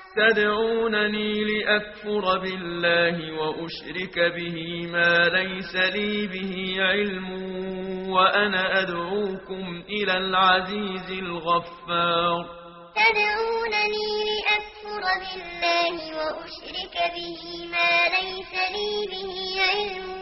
تدعونني لأكفر بالله وأشرك به ما ليس لي به علم وأنا أدعوكم إلى العزيز الغفار تدعونني لأكفر بالله وأشرك به ما ليس لي به علم